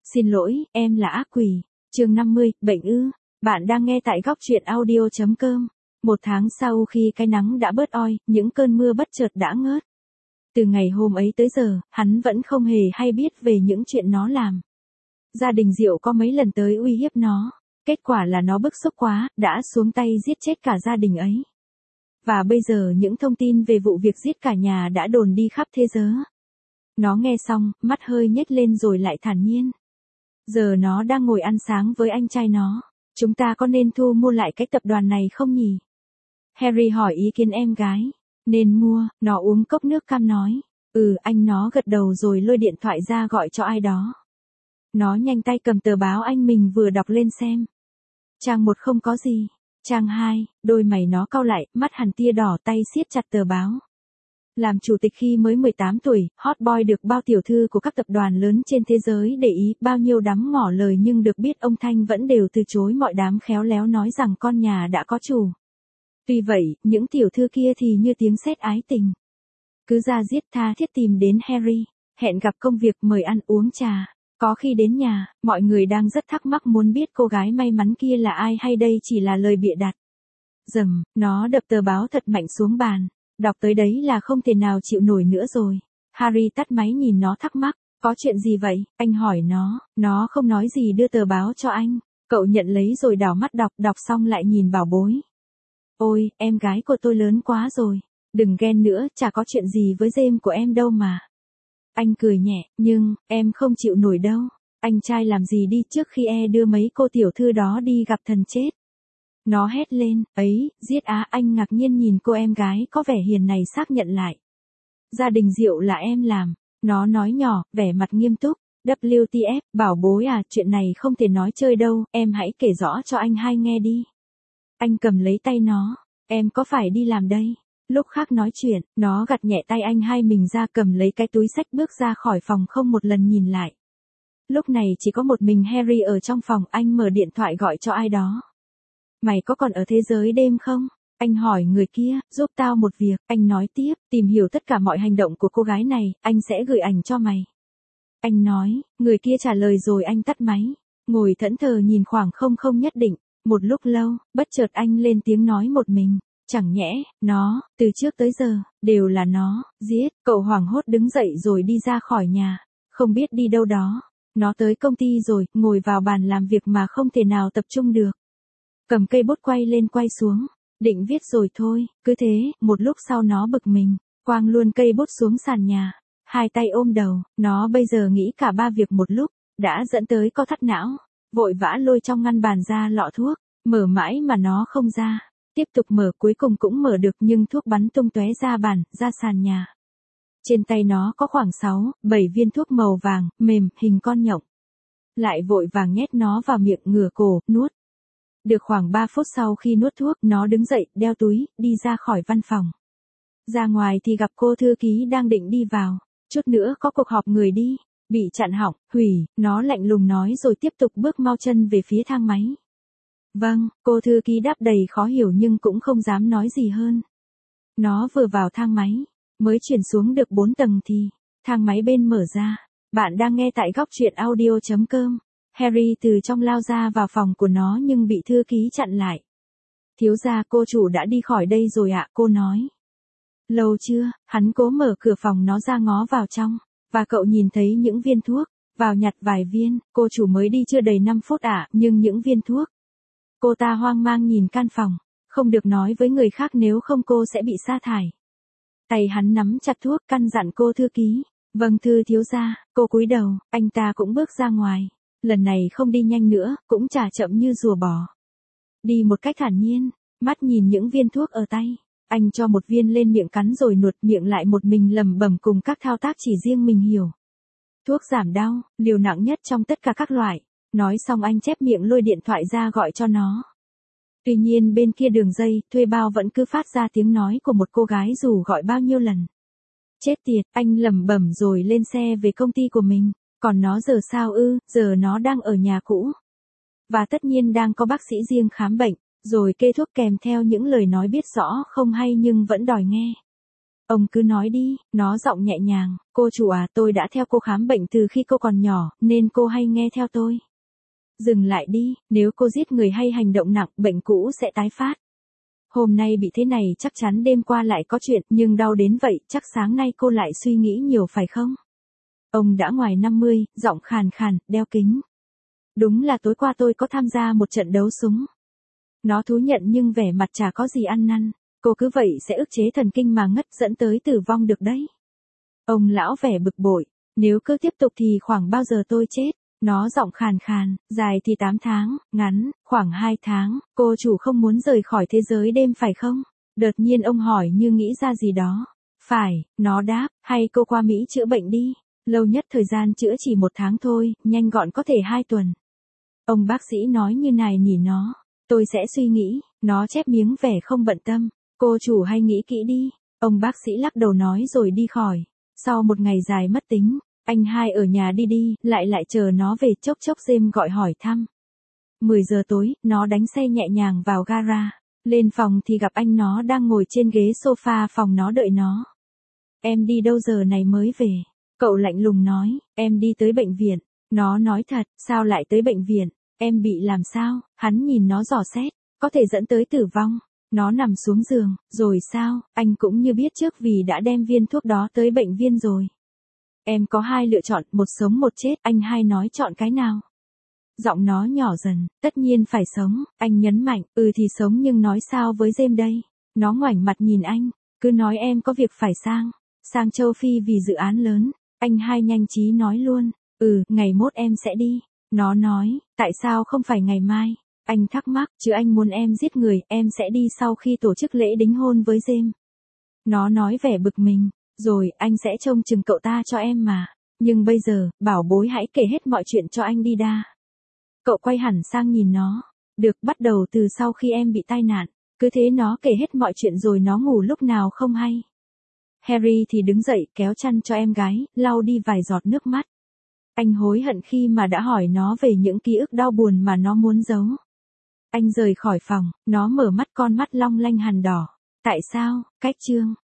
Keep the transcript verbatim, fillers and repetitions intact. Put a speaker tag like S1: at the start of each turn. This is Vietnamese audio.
S1: Xin lỗi, em là ác quỷ. Chương năm mươi, bệnh ư? Bạn đang nghe tại góc truyện audio chấm com. Một tháng sau khi cái nắng đã bớt oi, những cơn mưa bất chợt đã ngớt. Từ ngày hôm ấy tới giờ, hắn vẫn không hề hay biết về những chuyện nó làm. Gia đình Diệu có mấy lần tới uy hiếp nó. Kết quả là nó bức xúc quá, đã xuống tay giết chết cả gia đình ấy. Và bây giờ những thông tin về vụ việc giết cả nhà đã đồn đi khắp thế giới. Nó nghe xong, mắt hơi nhếch lên rồi lại thản nhiên. Giờ nó đang ngồi ăn sáng với anh trai nó. Chúng ta có nên thu mua lại cái tập đoàn này không nhỉ? Harry hỏi ý kiến em gái. Nên mua, nó uống cốc nước cam nói. Ừ, anh nó gật đầu rồi lôi điện thoại ra gọi cho ai đó. Nó nhanh tay cầm tờ báo anh mình vừa đọc lên xem. Trang một không có gì. Trang hai, đôi mày nó cau lại, mắt hằn tia đỏ, tay siết chặt tờ báo. Làm chủ tịch khi mới mười tám tuổi, hot boy được bao tiểu thư của các tập đoàn lớn trên thế giới để ý, bao nhiêu đám ngỏ lời nhưng được biết ông Thanh vẫn đều từ chối mọi đám khéo léo nói rằng con nhà đã có chủ. Tuy vậy, những tiểu thư kia thì như tiếng sét ái tình. Cứ ra giết tha thiết tìm đến Harry, hẹn gặp công việc, mời ăn uống trà. Có khi đến nhà, mọi người đang rất thắc mắc muốn biết cô gái may mắn kia là ai hay đây chỉ là lời bịa đặt. Dầm, nó đập tờ báo thật mạnh xuống bàn. Đọc tới đấy là không thể nào chịu nổi nữa rồi. Harry tắt máy nhìn nó thắc mắc. Có chuyện gì vậy? Anh hỏi nó. Nó không nói gì đưa tờ báo cho anh. Cậu nhận lấy rồi đảo mắt đọc, đọc xong lại nhìn bảo bối. Ôi, em gái của tôi lớn quá rồi. Đừng ghen nữa, chả có chuyện gì với James của em đâu mà. Anh cười nhẹ, nhưng, em không chịu nổi đâu. Anh trai làm gì đi trước khi e đưa mấy cô tiểu thư đó đi gặp thần chết. Nó hét lên, ấy, giết á. Anh ngạc nhiên nhìn cô em gái có vẻ hiền này xác nhận lại. Gia đình Diệu là em làm. Nó nói nhỏ, vẻ mặt nghiêm túc. vê kép tê ép, bảo bối à, chuyện này không thể nói chơi đâu, em hãy kể rõ cho anh hai nghe đi. Anh cầm lấy tay nó, em có phải đi làm đây? Lúc khác nói chuyện, nó gạt nhẹ tay anh hai mình ra, cầm lấy cái túi xách bước ra khỏi phòng không một lần nhìn lại. Lúc này chỉ có một mình Harry ở trong phòng, anh mở điện thoại gọi cho ai đó. Mày có còn ở thế giới đêm không? Anh hỏi người kia, giúp tao một việc, anh nói tiếp, tìm hiểu tất cả mọi hành động của cô gái này, anh sẽ gửi ảnh cho mày. Anh nói, người kia trả lời rồi anh tắt máy, ngồi thẫn thờ nhìn khoảng không không nhất định, một lúc lâu, bất chợt anh lên tiếng nói một mình. Chẳng nhẽ, nó, từ trước tới giờ, đều là nó, giết, cậu hoảng hốt đứng dậy rồi đi ra khỏi nhà, không biết đi đâu đó. Nó tới công ty rồi, ngồi vào bàn làm việc mà không thể nào tập trung được. Cầm cây bút quay lên quay xuống, định viết rồi thôi, cứ thế, một lúc sau nó bực mình, quang luôn cây bút xuống sàn nhà, hai tay ôm đầu, nó bây giờ nghĩ cả ba việc một lúc, đã dẫn tới co thắt não, vội vã lôi trong ngăn bàn ra lọ thuốc, mở mãi mà nó không ra. Tiếp tục mở, cuối cùng cũng mở được nhưng thuốc bắn tung tóe ra bàn, ra sàn nhà. Trên tay nó có khoảng sáu, bảy viên thuốc màu vàng, mềm, hình con nhộng. Lại vội vàng nhét nó vào miệng, ngửa cổ, nuốt. Được khoảng ba phút sau khi nuốt thuốc, nó đứng dậy, đeo túi, đi ra khỏi văn phòng. Ra ngoài thì gặp cô thư ký đang định đi vào. Chút nữa có cuộc họp người đi. Bị chặn hỏng, hủy, nó lạnh lùng nói rồi tiếp tục bước mau chân về phía thang máy. Vâng, cô thư ký đáp đầy khó hiểu nhưng cũng không dám nói gì hơn. Nó vừa vào thang máy, mới chuyển xuống được bốn tầng thì, thang máy bên mở ra. Bạn đang nghe tại góc truyện audio chấm com. Harry từ trong lao ra vào phòng của nó nhưng bị thư ký chặn lại. Thiếu gia, cô chủ đã đi khỏi đây rồi ạ, cô nói. Lâu chưa? Hắn cố mở cửa phòng nó ra ngó vào trong. Và cậu nhìn thấy những viên thuốc, vào nhặt vài viên, cô chủ mới đi chưa đầy năm phút ạ, nhưng những viên thuốc. Cô ta hoang mang nhìn căn phòng, không được nói với người khác nếu không cô sẽ bị sa thải. Tay hắn nắm chặt thuốc, căn dặn cô thư ký. Vâng thưa thiếu gia, cô cúi đầu, anh ta cũng bước ra ngoài. Lần này không đi nhanh nữa, cũng chả chậm như rùa bò. Đi một cách thản nhiên, mắt nhìn những viên thuốc ở tay. Anh cho một viên lên miệng cắn rồi nuốt, miệng lại một mình lẩm bẩm cùng các thao tác chỉ riêng mình hiểu. Thuốc giảm đau, liều nặng nhất trong tất cả các loại. Nói xong anh chép miệng lôi điện thoại ra gọi cho nó. Tuy nhiên bên kia đường dây, thuê bao vẫn cứ phát ra tiếng nói của một cô gái dù gọi bao nhiêu lần. Chết tiệt, anh lẩm bẩm rồi lên xe về công ty của mình. Còn nó giờ sao ư, giờ nó đang ở nhà cũ. Và tất nhiên đang có bác sĩ riêng khám bệnh, rồi kê thuốc kèm theo những lời nói biết rõ không hay nhưng vẫn đòi nghe. Ông cứ nói đi, nó giọng nhẹ nhàng, cô chủ à, tôi đã theo cô khám bệnh từ khi cô còn nhỏ, nên cô hay nghe theo tôi. Dừng lại đi, nếu cô giết người hay hành động nặng, bệnh cũ sẽ tái phát. Hôm nay bị thế này chắc chắn đêm qua lại có chuyện, nhưng đau đến vậy, chắc sáng nay cô lại suy nghĩ nhiều phải không? Ông đã ngoài năm mươi, giọng khàn khàn, đeo kính. Đúng là tối qua tôi có tham gia một trận đấu súng. Nó thú nhận nhưng vẻ mặt chả có gì ăn năn. Cô cứ vậy sẽ ức chế thần kinh mà ngất dẫn tới tử vong được đấy. Ông lão vẻ bực bội. Nếu cứ tiếp tục thì khoảng bao giờ tôi chết? Nó giọng khàn khàn, dài thì tám tháng, ngắn, khoảng hai tháng. Cô chủ không muốn rời khỏi thế giới đêm phải không? Đột nhiên ông hỏi như nghĩ ra gì đó. Phải, nó đáp, hay cô qua Mỹ chữa bệnh đi. Lâu nhất thời gian chữa chỉ một tháng thôi, nhanh gọn có thể hai tuần. Ông bác sĩ nói như này nhỉ nó. Tôi sẽ suy nghĩ, nó chép miếng vẻ không bận tâm. Cô chủ hay nghĩ kỹ đi. Ông bác sĩ lắc đầu nói rồi đi khỏi. Sau một ngày dài mất tính, anh hai ở nhà đi đi, lại lại chờ nó về. Chốc chốc James gọi hỏi thăm. mười giờ tối, nó đánh xe nhẹ nhàng vào gara. Lên phòng thì gặp anh nó đang ngồi trên ghế sofa phòng nó đợi nó. Em đi đâu giờ này mới về? Cậu lạnh lùng nói, em đi tới bệnh viện. Nó nói thật, sao lại tới bệnh viện? Em bị làm sao? Hắn nhìn nó dò xét, có thể dẫn tới tử vong. Nó nằm xuống giường, rồi sao? Anh cũng như biết trước vì đã đem viên thuốc đó tới bệnh viện rồi. Em có hai lựa chọn, một sống một chết, anh hai nói chọn cái nào? Giọng nó nhỏ dần, tất nhiên phải sống, anh nhấn mạnh, ừ thì sống nhưng nói sao với James đây? Nó ngoảnh mặt nhìn anh, cứ nói em có việc phải sang, sang châu Phi vì dự án lớn. Anh hai nhanh trí nói luôn, ừ, ngày mốt em sẽ đi. Nó nói, tại sao không phải ngày mai? Anh thắc mắc, chứ anh muốn em giết người, em sẽ đi sau khi tổ chức lễ đính hôn với James. Nó nói vẻ bực mình, rồi, anh sẽ trông chừng cậu ta cho em mà. Nhưng bây giờ, bảo bối hãy kể hết mọi chuyện cho anh đi đa. Cậu quay hẳn sang nhìn nó. Được, bắt đầu từ sau khi em bị tai nạn. Cứ thế nó kể hết mọi chuyện rồi nó ngủ lúc nào không hay. Harry thì đứng dậy kéo chăn cho em gái, lau đi vài giọt nước mắt. Anh hối hận khi mà đã hỏi nó về những ký ức đau buồn mà nó muốn giấu. Anh rời khỏi phòng, nó mở mắt con mắt long lanh hằn đỏ. Tại sao? Cách chương